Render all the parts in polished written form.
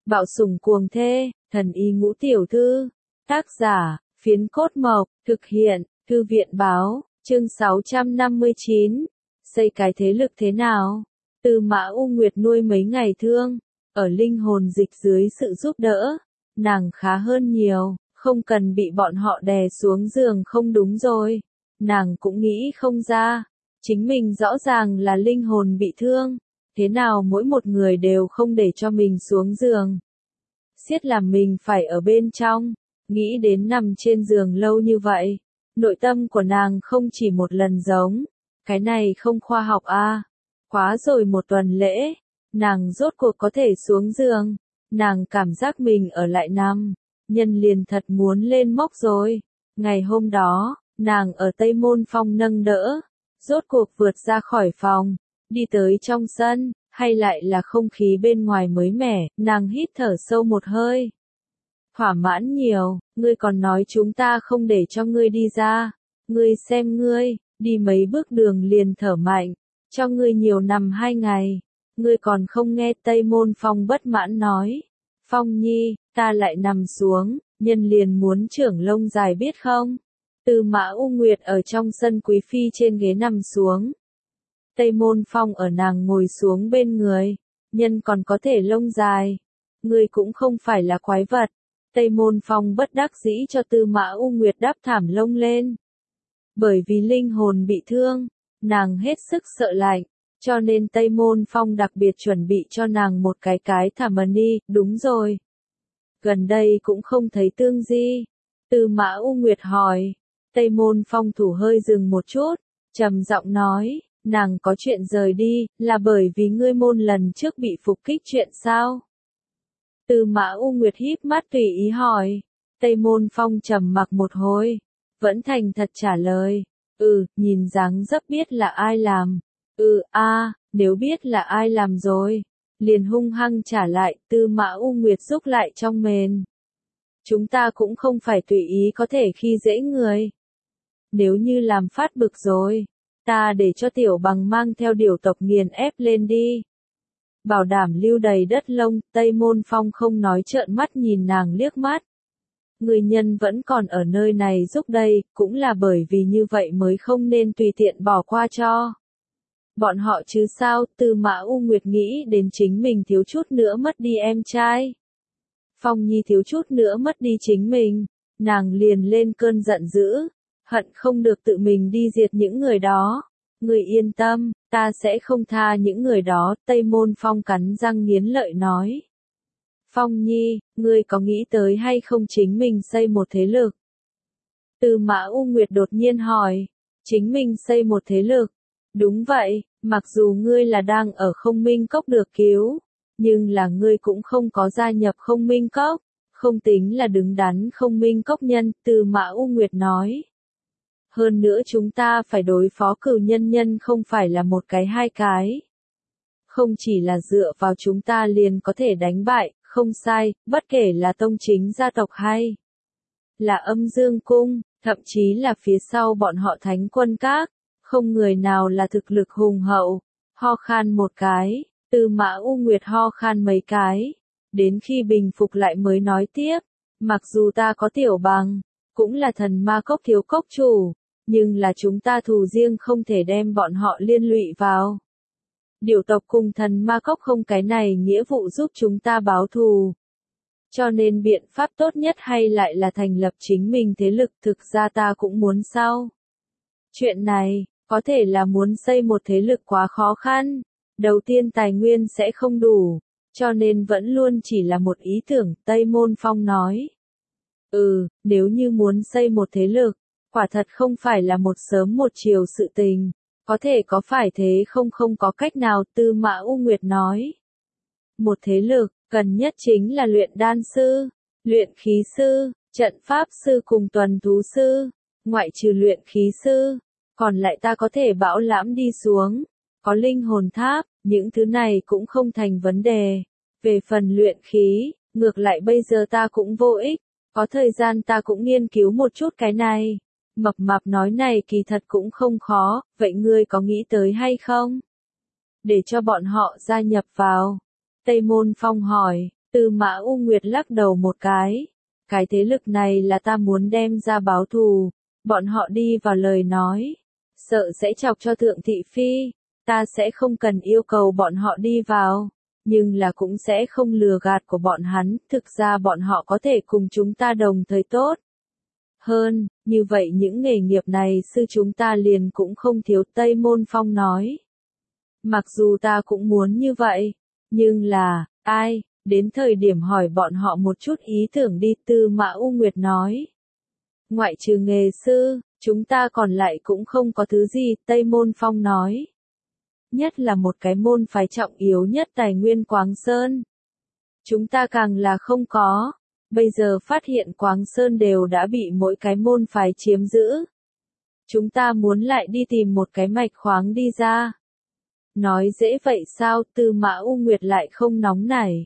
Bạo sủng cuồng thê, thần y ngũ tiểu thư. Tác giả, Phiến Cốt Mộc, thực hiện, Thư viện Báo, chương 659. Xây cái thế lực thế nào? Tư Mã U Nguyệt nuôi mấy ngày thương, ở linh hồn dịch dưới sự giúp đỡ, nàng khá hơn nhiều, không cần bị bọn họ đè xuống giường không đúng rồi. Nàng cũng nghĩ không ra, chính mình rõ ràng là linh hồn bị thương, thế nào mỗi một người đều không để cho mình xuống giường. Siết làm mình phải ở bên trong, nghĩ đến nằm trên giường lâu như vậy, nội tâm của nàng không chỉ một lần giống, cái này không khoa học a. Quá rồi một tuần lễ, nàng rốt cuộc có thể xuống giường, nàng cảm giác mình ở lại nằm, nhân liền thật muốn lên mốc rồi. Ngày hôm đó, nàng ở Tây Môn Phong nâng đỡ, rốt cuộc vượt ra khỏi phòng, đi tới trong sân, hay lại là không khí bên ngoài mới mẻ, nàng hít thở sâu một hơi. Thỏa mãn nhiều, ngươi còn nói chúng ta không để cho ngươi đi ra, ngươi xem ngươi, đi mấy bước đường liền thở mạnh, cho ngươi nhiều nằm 2 ngày, ngươi còn không nghe. Tây Môn Phong bất mãn nói, Phong Nhi, ta lại nằm xuống, nhân liền muốn trưởng lông dài biết không? Tư Mã U Nguyệt ở trong sân quý phi trên ghế nằm xuống. Tây Môn Phong ở nàng ngồi xuống bên người, nhân còn có thể lông dài. Ngươi cũng không phải là quái vật. Tây Môn Phong bất đắc dĩ cho Tư Mã U Nguyệt đắp thảm lông lên. Bởi vì linh hồn bị thương, nàng hết sức sợ lạnh, cho nên Tây Môn Phong đặc biệt chuẩn bị cho nàng một cái thảm ni, đúng rồi. Gần đây cũng không thấy Tương Di. Tư Mã U Nguyệt hỏi. Tây Môn Phong thủ hơi dừng một chút, trầm giọng nói, nàng có chuyện rời đi, là bởi vì ngươi môn lần trước bị phục kích chuyện sao? Tư Mã U Nguyệt híp mắt tùy ý hỏi. Tây Môn Phong trầm mặc một hồi, vẫn thành thật trả lời, nhìn dáng dấp biết là ai làm. Nếu biết là ai làm rồi, liền hung hăng trả lại. Tư Mã U Nguyệt rúc lại trong mền. Chúng ta cũng không phải tùy ý có thể khi dễ người. Nếu như làm phát bực rồi, ta để cho Tiểu Bằng mang theo điều tộc nghiền ép lên đi. Bảo đảm lưu đầy đất lông. Tây Môn Phong không nói trợn mắt nhìn nàng liếc mắt. Người nhân vẫn còn ở nơi này giúp đây, cũng là bởi vì như vậy mới không nên tùy tiện bỏ qua cho bọn họ chứ sao. Tư Mã U Nguyệt nghĩ đến chính mình thiếu chút nữa mất đi em trai. Phong Nhi thiếu chút nữa mất đi chính mình, nàng liền lên cơn giận dữ, hận không được tự mình đi diệt những người đó. Người yên tâm, ta sẽ không tha những người đó. Tây Môn Phong cắn răng nghiến lợi nói. Phong Nhi, ngươi có nghĩ tới hay không chính mình xây một thế lực? Tư Mã U Nguyệt đột nhiên hỏi. Chính mình xây một thế lực? Đúng vậy, mặc dù ngươi là đang ở Không Minh Cốc được cứu, nhưng là ngươi cũng không có gia nhập Không Minh Cốc, không tính là đứng đắn Không Minh Cốc nhân. Tư Mã U Nguyệt nói. Hơn nữa chúng ta phải đối phó Cửu Nhân không phải là một cái hai cái. Không chỉ là dựa vào chúng ta liền có thể đánh bại, không sai, bất kể là tông chính gia tộc hay là Âm Dương Cung, thậm chí là phía sau bọn họ Thánh Quân Các, không người nào là thực lực hùng hậu. Ho khan một cái, Tư Mã U Nguyệt ho khan mấy cái, đến khi bình phục lại mới nói tiếp, mặc dù ta có Tiểu Bằng, cũng là Thần Ma Cốc thiếu cốc chủ, nhưng là chúng ta thù riêng không thể đem bọn họ liên lụy vào. Điểu tộc cùng Thần Ma Cốc không cái này nghĩa vụ giúp chúng ta báo thù. Cho nên biện pháp tốt nhất hay lại là thành lập chính mình thế lực. Thực ra ta cũng muốn sao? Chuyện này, có thể là muốn xây một thế lực quá khó khăn. Đầu tiên tài nguyên sẽ không đủ, cho nên vẫn luôn chỉ là một ý tưởng. Tây Môn Phong nói. Nếu như muốn xây một thế lực, quả thật không phải là một sớm một chiều sự tình. Có thể có phải thế không có cách nào. Tư Mã U Nguyệt nói. Một thế lực, cần nhất chính là luyện đan sư, luyện khí sư, trận pháp sư cùng tuần thú sư. Ngoại trừ luyện khí sư, còn lại ta có thể bão lãm đi xuống. Có linh hồn tháp, những thứ này cũng không thành vấn đề. Về phần luyện khí, ngược lại bây giờ ta cũng vô ích. Có thời gian ta cũng nghiên cứu một chút cái này. Mập Mạp nói này kỳ thật cũng không khó, vậy ngươi có nghĩ tới hay không? Để cho bọn họ gia nhập vào. Tây Môn Phong hỏi. Tư Mã U Nguyệt lắc đầu một cái thế lực này là ta muốn đem ra báo thù, bọn họ đi vào lời nói, sợ sẽ chọc cho Thượng Thị Phi, ta sẽ không cần yêu cầu bọn họ đi vào, nhưng là cũng sẽ không lừa gạt của bọn hắn, thực ra bọn họ có thể cùng chúng ta đồng thời tốt. Hơn, như vậy những nghề nghiệp này sư chúng ta liền cũng không thiếu, Tây Môn Phong nói. Mặc dù ta cũng muốn như vậy, nhưng là, ai, đến thời điểm hỏi bọn họ một chút ý tưởng đi, Tư Mã U Nguyệt nói. Ngoại trừ nghề sư, chúng ta còn lại cũng không có thứ gì, Tây Môn Phong nói. Nhất là một cái môn phái trọng yếu nhất tài nguyên Quáng Sơn. Chúng ta càng là không có, bây giờ phát hiện Quáng Sơn đều đã bị mỗi cái môn phái chiếm giữ. Chúng ta muốn lại đi tìm một cái mạch khoáng đi ra. Nói dễ vậy sao, Tư Mã U Nguyệt lại không nóng nảy.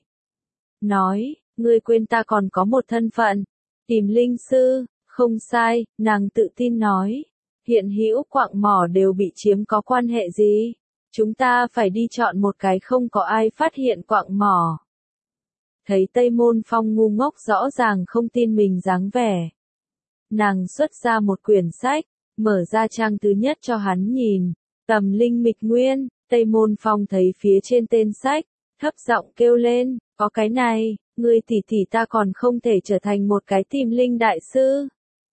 Nói, ngươi quên ta còn có một thân phận, tìm linh sư, không sai, nàng tự tin nói. Hiện hữu quạng mỏ đều bị chiếm có quan hệ gì? Chúng ta phải đi chọn một cái không có ai phát hiện quạng mỏ. Thấy Tây Môn Phong ngu ngốc rõ ràng không tin mình dáng vẻ. Nàng xuất ra một quyển sách, mở ra trang thứ nhất cho hắn nhìn. Tầm linh mịch nguyên, Tây Môn Phong thấy phía trên tên sách, thấp giọng kêu lên, có cái này, ngươi tỷ tỷ ta còn không thể trở thành một cái tìm linh đại sư.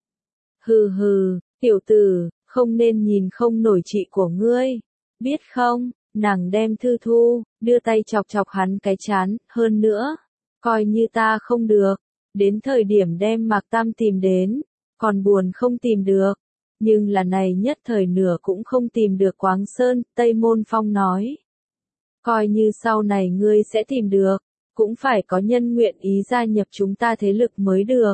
Hừ hừ, tiểu tử, không nên nhìn không nổi chị của ngươi. Biết không, nàng đem thư thu, đưa tay chọc chọc hắn cái chán, hơn nữa, coi như ta không được, đến thời điểm đem Mạc Tam tìm đến, còn buồn không tìm được, nhưng là này nhất thời nửa cũng không tìm được Quáng Sơn, Tây Môn Phong nói. Coi như sau này ngươi sẽ tìm được, cũng phải có nhân nguyện ý gia nhập chúng ta thế lực mới được.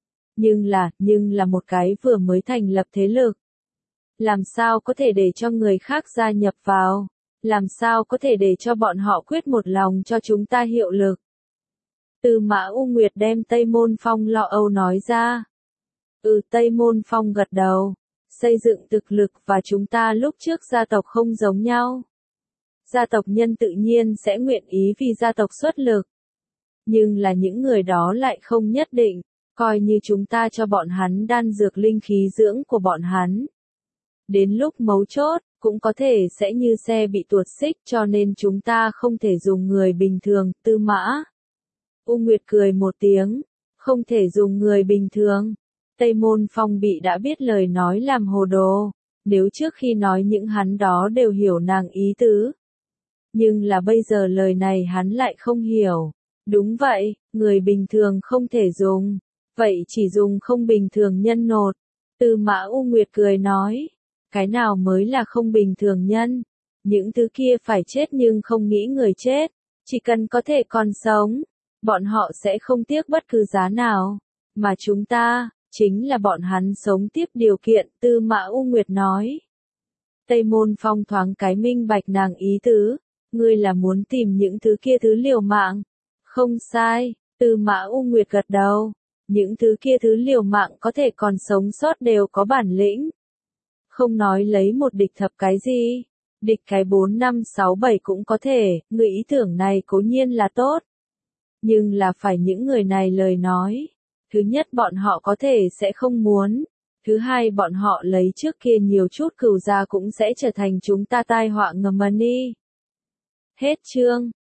Nhưng là một cái vừa mới thành lập thế lực. Làm sao có thể để cho người khác gia nhập vào? Làm sao có thể để cho bọn họ quyết một lòng cho chúng ta hiệu lực? Tư Mã U Nguyệt đem Tây Môn Phong lo âu nói ra. Tây Môn Phong gật đầu. Xây dựng thực lực và chúng ta lúc trước gia tộc không giống nhau. Gia tộc nhân tự nhiên sẽ nguyện ý vì gia tộc xuất lực. Nhưng là những người đó lại không nhất định, coi như chúng ta cho bọn hắn đan dược linh khí dưỡng của bọn hắn. Đến lúc mấu chốt, cũng có thể sẽ như xe bị tuột xích cho nên chúng ta không thể dùng người bình thường, Tư Mã. U Nguyệt cười một tiếng, không thể dùng người bình thường. Tây Môn Phong bị đã biết lời nói làm hồ đồ, nếu trước khi nói những hắn đó đều hiểu nàng ý tứ. Nhưng là bây giờ lời này hắn lại không hiểu. Đúng vậy, người bình thường không thể dùng, vậy chỉ dùng không bình thường nhân nột. Tư Mã U Nguyệt cười nói, cái nào mới là không bình thường nhân? Những thứ kia phải chết nhưng không nghĩ người chết, chỉ cần có thể còn sống, bọn họ sẽ không tiếc bất cứ giá nào, mà chúng ta, chính là bọn hắn sống tiếp điều kiện, Tư Mã U Nguyệt nói. Tây Môn Phong thoáng cái minh bạch nàng ý tứ, ngươi là muốn tìm những thứ kia thứ liều mạng. Không sai, Tư Mã U Nguyệt gật đầu, những thứ kia thứ liều mạng có thể còn sống sót đều có bản lĩnh. Không nói lấy một địch thập cái gì, địch cái 4, 5, 6, 7 cũng có thể, người ý tưởng này cố nhiên là tốt. Nhưng là phải những người này lời nói. Thứ nhất bọn họ có thể sẽ không muốn. Thứ hai bọn họ lấy trước kia nhiều chút cừu ra cũng sẽ trở thành chúng ta tai họa ngầm đi. Hết chương.